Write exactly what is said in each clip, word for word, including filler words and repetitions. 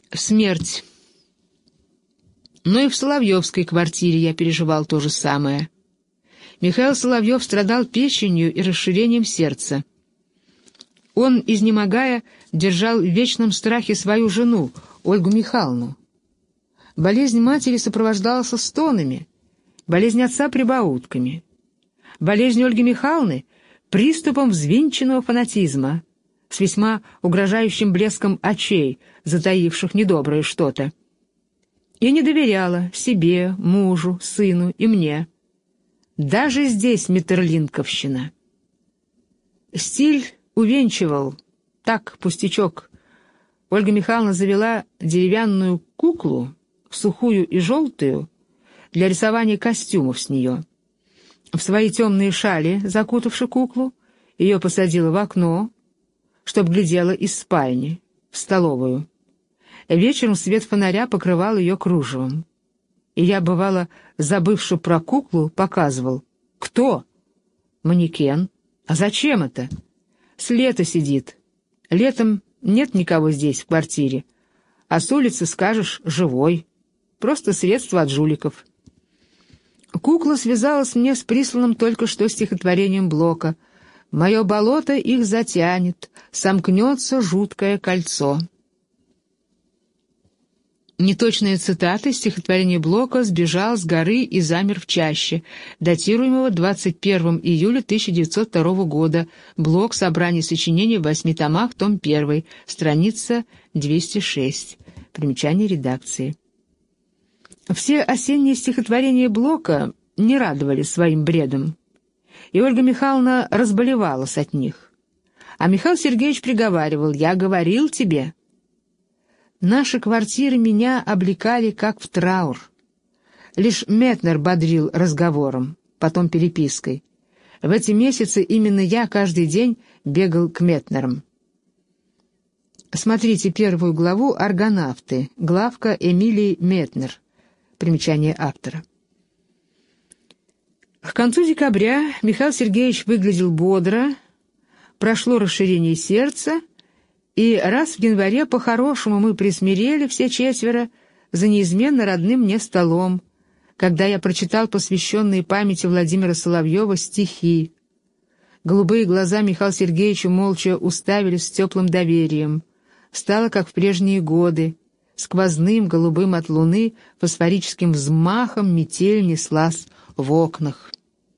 Смерть. Но и в Соловьевской квартире я переживал то же самое. Михаил Соловьев страдал печенью и расширением сердца. Он, изнемогая, держал в вечном страхе свою жену, Ольгу Михайловну. Болезнь матери сопровождалась стонами, болезнь отца — прибаутками. Болезнь Ольги Михайловны — приступом взвинченного фанатизма, с весьма угрожающим блеском очей, затаивших недоброе что-то. Я не доверяла себе, мужу, сыну и мне. Даже здесь Метерлинковщина. Стиль увенчивал, так, пустячок. Ольга Михайловна завела деревянную куклу, сухую и желтую, для рисования костюмов с нее. В свои темные шали, закутавши куклу, ее посадила в окно, чтоб глядела из спальни, в столовую. Вечером свет фонаря покрывал ее кружевом. И я, бывало, забывши про куклу, показывал. «Кто?» «Манекен». «А зачем это?» «С лета сидит. Летом нет никого здесь, в квартире. А с улицы, скажешь, живой. Просто средство от жуликов». Кукла связалась мне с присланным только что стихотворением Блока. «Мое болото их затянет, сомкнется жуткое кольцо». Неточная цитата из стихотворения Блока «Сбежал с горы и замер в чаще», датируемого двадцать первого июля тысяча девятьсот второго года. Блок. Собрание сочинений в восьми томах, том первый, страница двести шесть. Примечание редакции. Все осенние стихотворения Блока не радовали своим бредом, и Ольга Михайловна разболевалась от них. А Михаил Сергеевич приговаривал: «Я говорил тебе». Наши квартиры меня облекали как в траур. Лишь Метнер бодрил разговором, потом перепиской. В эти месяцы именно я каждый день бегал к Метнерам. Смотрите первую главу «Аргонавты», главка Эмилии Метнер. Примечание автора. К концу декабря Михаил Сергеевич выглядел бодро, прошло расширение сердца, и раз в январе по-хорошему мы присмирели все четверо за неизменно родным мне столом, когда я прочитал посвященные памяти Владимира Соловьева стихи. Голубые глаза Михаила Сергеевича молча уставились с теплым доверием. Стало, как в прежние годы, сквозным голубым от луны фосфорическим взмахом метель неслась в окнах.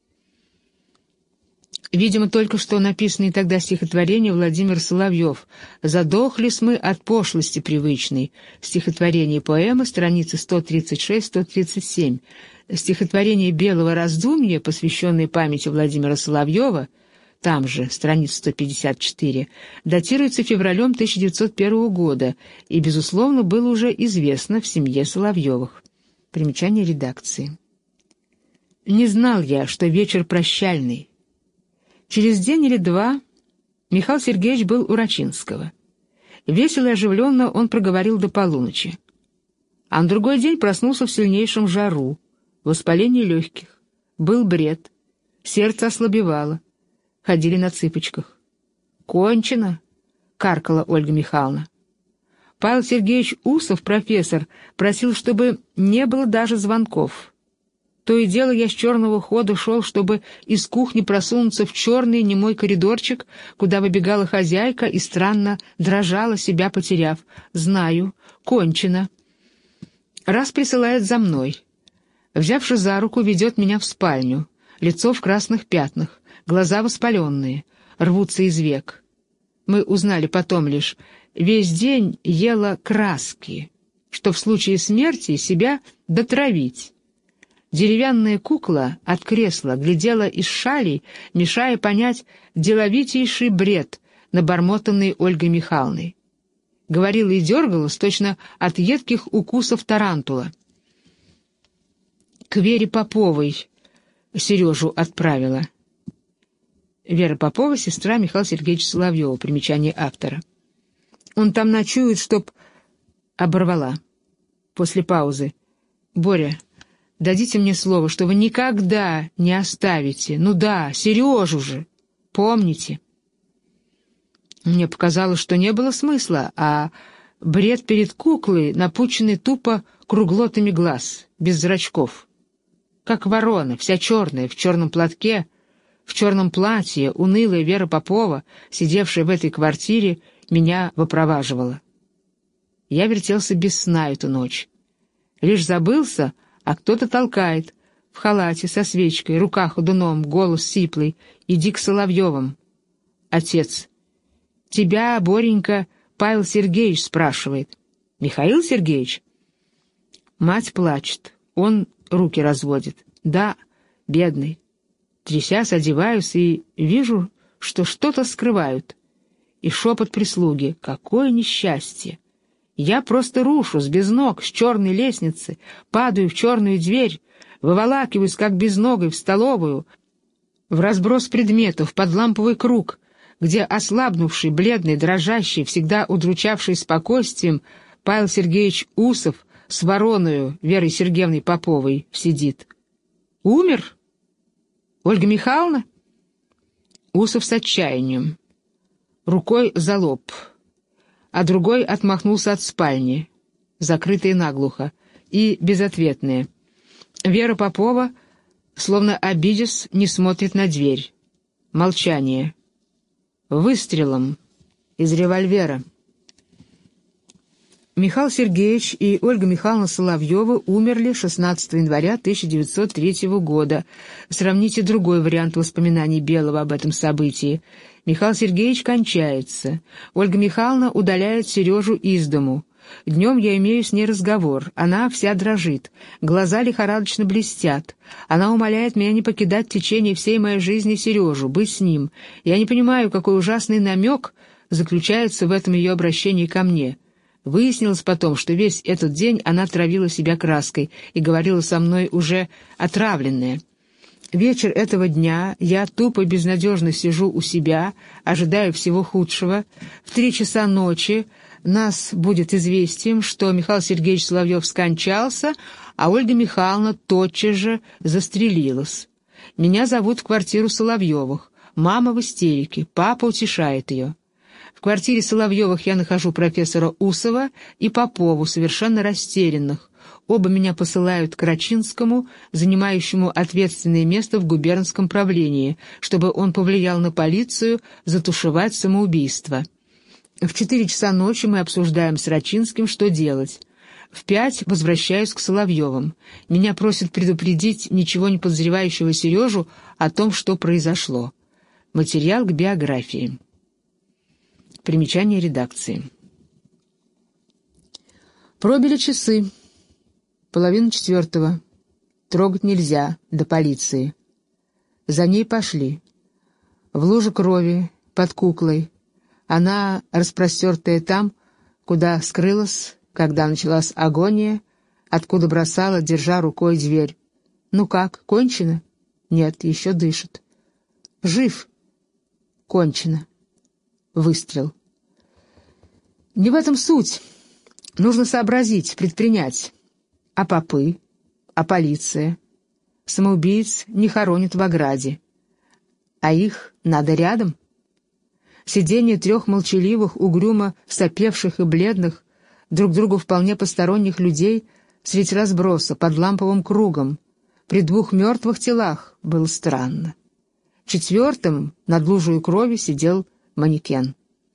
Видимо, только что написанное тогда стихотворение Владимир Соловьев «Задохлись мы от пошлости привычной», стихотворение поэмы, страницы сто тридцать шесть — сто тридцать семь, стихотворение «Белого раздумья», посвященное памяти Владимира Соловьева, там же, страница сто пятьдесят четыре, датируется февралем тысяча девятьсот первого года и, безусловно, было уже известно в семье Соловьевых. Примечание редакции. Не знал я, что вечер прощальный. Через день или два Михаил Сергеевич был у Рачинского. Весело и оживленно он проговорил до полуночи. А на другой день проснулся в сильнейшем жару, воспалении легких. Был бред, сердце ослабевало, ходили на цыпочках. «Кончено!» — каркала Ольга Михайловна. Павел Сергеевич Усов, профессор, просил, чтобы не было даже звонков. То и дело я с черного хода шел, чтобы из кухни просунуться в черный немой коридорчик, куда выбегала хозяйка и странно дрожала, себя потеряв. «Знаю, кончено». Раз присылает за мной. Взявши за руку, ведет меня в спальню. Лицо в красных пятнах, глаза воспаленные, рвутся из век. Мы узнали потом лишь, весь день ела краски, что в случае смерти себя дотравить. Деревянная кукла от кресла глядела из шалей, мешая понять деловитейший бред, набормотанный Ольгой Михайловной. Говорила и дергалась точно от едких укусов тарантула. К Вере Поповой Сережу отправила. Вера Попова — сестра Михаила Сергеевича Соловьева. Примечание автора. Он там ночует, чтоб... Оборвала. После паузы. «Боря, дадите мне слово, что вы никогда не оставите. Ну да, Сережу же. Помните?» Мне показалось, что не было смысла, а бред перед куклой, напученный тупо круглотами глаз, без зрачков. Как ворона, вся черная, в черном платке, в черном платье, унылая Вера Попова, сидевшая в этой квартире, меня выпроваживала. Я вертелся без сна эту ночь. Лишь забылся, а кто-то толкает, в халате, со свечкой, рука ходуном, голос сиплый: «Иди к Соловьевым». Отец: «Тебя, Боренька, Павел Сергеевич спрашивает». «Михаил Сергеевич?» Мать плачет, он руки разводит. «Да, бедный». Трясясь, одеваюсь и вижу, что что-то скрывают. И шепот прислуги: «Какое несчастье! Я просто рушусь без ног с черной лестницы, падаю в черную дверь, выволакиваюсь как безногой в столовую, в разброс предметов, под ламповый круг, где ослабнувший, бледный, дрожащий, всегда удручавший спокойствием Павел Сергеевич Усов с вороною Верой Сергеевной Поповой сидит. Умер? Ольга Михайловна?» Усов с отчаянием, рукой за лоб, а другой отмахнулся от спальни, закрытые наглухо, и безответные. Вера Попова, словно обидясь, не смотрит на дверь. Молчание. Выстрелом из револьвера. Михаил Сергеевич и Ольга Михайловна Соловьевы умерли шестнадцатого января тысяча девятьсот третьего года. Сравните другой вариант воспоминаний Белого об этом событии. Михаил Сергеевич кончается. Ольга Михайловна удаляет Сережу из дому. Днем я имею с ней разговор. Она вся дрожит. Глаза лихорадочно блестят. Она умоляет меня не покидать в течение всей моей жизни Сережу, быть с ним. Я не понимаю, какой ужасный намек заключается в этом ее обращении ко мне. Выяснилось потом, что весь этот день она травила себя краской и говорила со мной уже отравленная. Вечер этого дня я тупо безнадежно сижу у себя, ожидая всего худшего. В три часа ночи нас будет известием, что Михаил Сергеевич Соловьев скончался, а Ольга Михайловна тотчас же застрелилась. Меня зовут в квартиру Соловьевых. Мама в истерике, папа утешает ее. В квартире Соловьевых я нахожу профессора Усова и Попову, совершенно растерянных. Оба меня посылают к Рачинскому, занимающему ответственное место в губернском правлении, чтобы он повлиял на полицию затушевать самоубийство. В четыре часа ночи мы обсуждаем с Рачинским, что делать. В пять возвращаюсь к Соловьевым. Меня просят предупредить ничего не подозревающего Сережу о том, что произошло. Материал к биографии. Примечание редакции. Пробили часы. Половина четвертого. Трогать нельзя, до полиции. За ней пошли. В луже крови, под куклой. Она, распростертая там, куда скрылась, когда началась агония, откуда бросала, держа рукой дверь. «Ну как, кончено?» «Нет, еще дышит». «Жив?» «Кончено». Выстрел. Не в этом суть. Нужно сообразить, предпринять. А попы? А полиция? Самоубийц не хоронят в ограде. А их надо рядом. Сидение трех молчаливых, угрюмо сопевших и бледных, друг другу вполне посторонних людей средь разброса под ламповым кругом, при двух мертвых телах, было странно. Четвертым над лужей крови сидел манекен.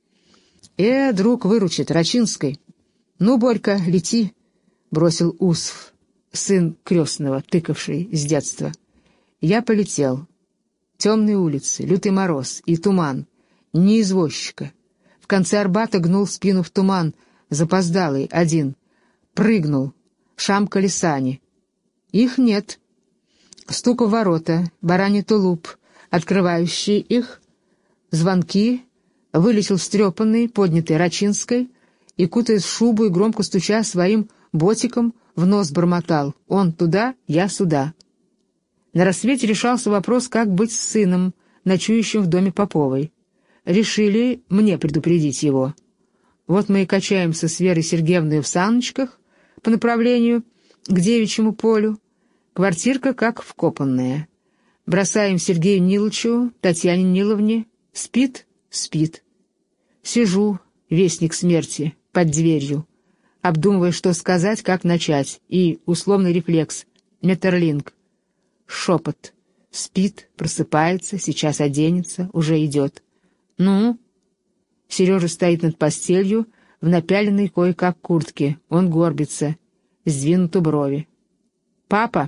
«Э, друг выручит, Рачинской. Ну, Борька, лети», — бросил Усов, сын крестного, тыкавший с детства. Я полетел. Темные улицы, лютый мороз и туман. Ни извозчика. В конце Арбата гнул спину в туман, запоздалый, один. Прыгнул. Шамкали сани. Их нет. Стук в ворота, бараний тулуп, открывающий их, звонки. Вылетел встрепанный, поднятый Рачинской, и, кутаясь в шубу и громко стуча своим ботиком, в нос бормотал: «Он туда, я сюда». На рассвете решался вопрос, как быть с сыном, ночующим в доме Поповой. Решили мне предупредить его. Вот мы и качаемся с Верой Сергеевной в саночках по направлению к Девичьему полю. Квартирка как вкопанная. Бросаем Сергею Нилычу, Татьяне Ниловне. Спит? Спит. Сижу, вестник смерти, под дверью, обдумывая, что сказать, как начать, и условный рефлекс Метерлинк. Шепот. Спит, просыпается, сейчас оденется, уже идет. «Ну?» Сережа стоит над постелью, в напяленной кое-как куртке. Он горбится, сдвинуты брови. «Папа?»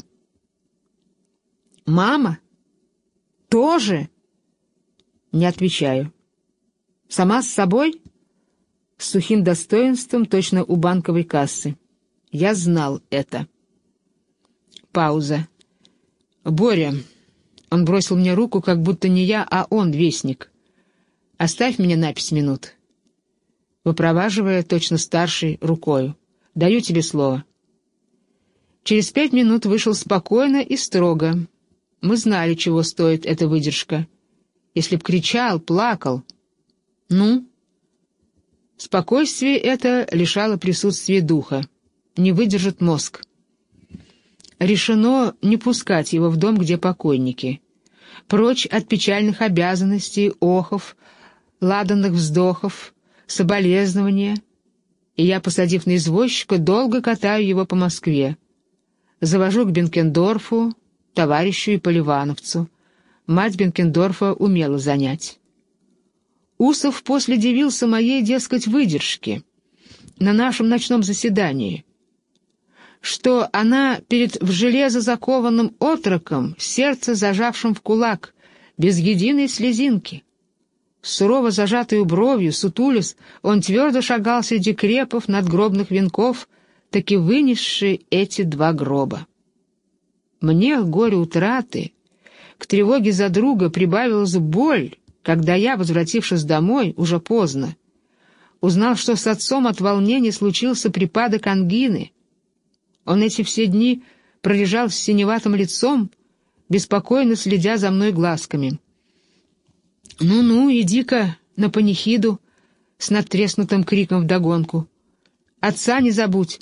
«Мама? Тоже?» Не отвечаю. «Сама с собой?» С сухим достоинством, точно у банковой кассы. Я знал это. Пауза. «Боря...» Он бросил мне руку, как будто не я, а он, вестник. «Оставь меня на пять минут». Выпроваживая, точно старший, рукою. «Даю тебе слово». Через пять минут вышел спокойно и строго. Мы знали, чего стоит эта выдержка. Если б кричал, плакал. «Ну?» Спокойствие это лишало присутствия духа. Не выдержит мозг. Решено не пускать его в дом, где покойники. Прочь от печальных обязанностей, охов, ладанных вздохов, соболезнования. И я, посадив на извозчика, долго катаю его по Москве. Завожу к Бенкендорфу, товарищу и поливановцу. Мать Бенкендорфа умела занять. Усов после дивился моей, дескать, выдержке на нашем ночном заседании, что она перед в железо закованным отроком, сердце зажавшим в кулак, без единой слезинки. Сурово зажатую бровью, сутулис, он твердо шагал среди крепов надгробных венков, таки вынесшие эти два гроба. Мне, к горю утраты, к тревоге за друга прибавилась боль, когда я, возвратившись домой, уже поздно, узнал, что с отцом от волнения случился припадок ангины. Он эти все дни пролежал с синеватым лицом, беспокойно следя за мной глазками. «Ну-ну, иди-ка на панихиду!» с надтреснутым криком вдогонку. «Отца не забудь!»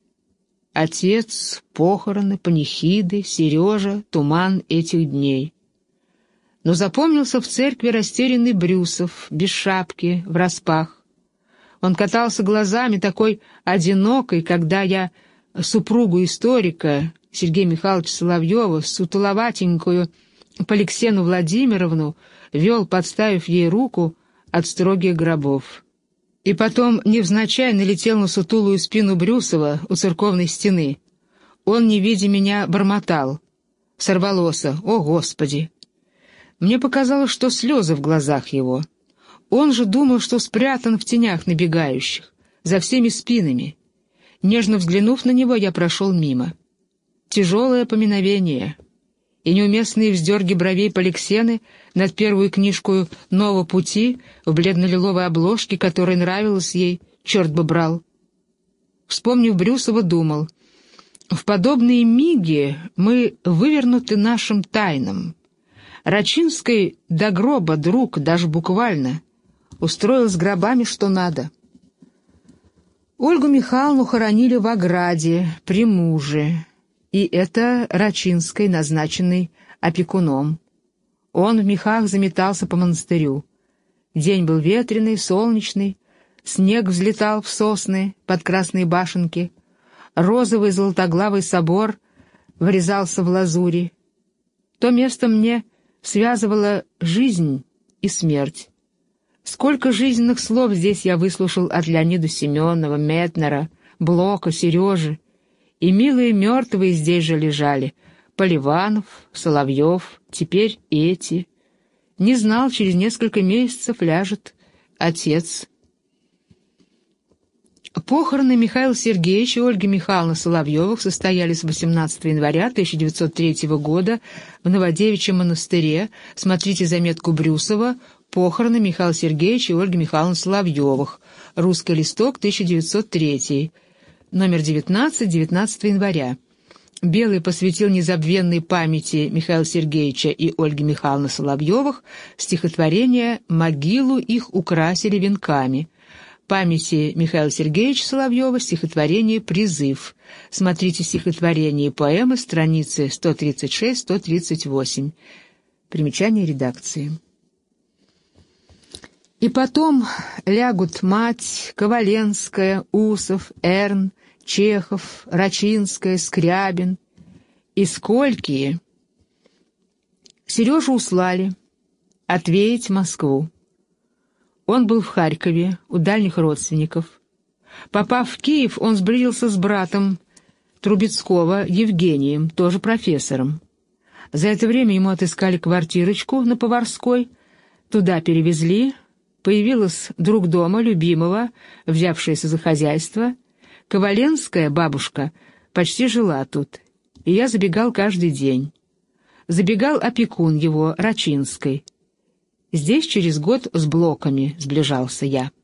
Отец, похороны, панихиды, Сережа, туман этих дней. Но запомнился в церкви растерянный Брюсов, без шапки, враспах. Он катался глазами, такой одинокой, когда я супругу историка Сергея Михайловича Соловьева, сутуловатенькую Поликсену Владимировну, вел, подставив ей руку от строгих гробов. И потом невзначай налетел на сутулую спину Брюсова у церковной стены. Он, не видя меня, бормотал. Сорвалося: «О, Господи!» Мне показалось, что слезы в глазах его. Он же думал, что спрятан в тенях набегающих, за всеми спинами. Нежно взглянув на него, я прошел мимо. Тяжелое поминовение и неуместные вздерги бровей Поликсены над первую книжку «Нового пути» в бледно-лиловой обложке, которая нравилась ей, черт бы брал. Вспомнив Брюсова, думал: в подобные миги мы вывернуты нашим тайнам. Рачинский до гроба друг, даже буквально, устроил с гробами что надо. Ольгу Михайловну хоронили в ограде, при муже, и это Рачинский, назначенный опекуном. Он в мехах заметался по монастырю. День был ветреный, солнечный, снег взлетал в сосны под красные башенки, розовый золотоглавый собор врезался в лазури. То место мне связывала жизнь и смерть. Сколько жизненных слов здесь я выслушал от Леонида Семенова, Метнера, Блока, Сережи. И милые мертвые здесь же лежали. Поливанов, Соловьев, теперь эти. Не знал, через несколько месяцев ляжет отец. Похороны Михаила Сергеевича и Ольги Михайловны Соловьевых состоялись восемнадцатого января тысяча девятьсот третьего года в Новодевичьем монастыре. Смотрите заметку Брюсова «Похороны Михаила Сергеевича и Ольги Михайловны Соловьевых». Русский листок, тысяча девятьсот третий. Номер девятнадцать, девятнадцатого января. Белый посвятил незабвенной памяти Михаила Сергеевича и Ольги Михайловны Соловьевых стихотворение «Могилу их украсили венками». Памяти Михаила Сергеевича Соловьева стихотворение «Призыв». Смотрите стихотворение и поэмы, страницы сто тридцать шесть — сто тридцать восемь. Примечание редакции. И потом лягут мать, Коваленская, Усов, Эрн, Чехов, Рачинская, Скрябин. И сколькие. Сережу услали отвеять Москву. Он был в Харькове, у дальних родственников. Попав в Киев, он сблизился с братом Трубецкого, Евгением, тоже профессором. За это время ему отыскали квартирочку на Поварской, туда перевезли, появилась друг дома, любимого, взявшаяся за хозяйство. Коваленская, бабушка, почти жила тут, и я забегал каждый день. Забегал опекун его, Рачинской. Здесь через год с Блоками сближался я.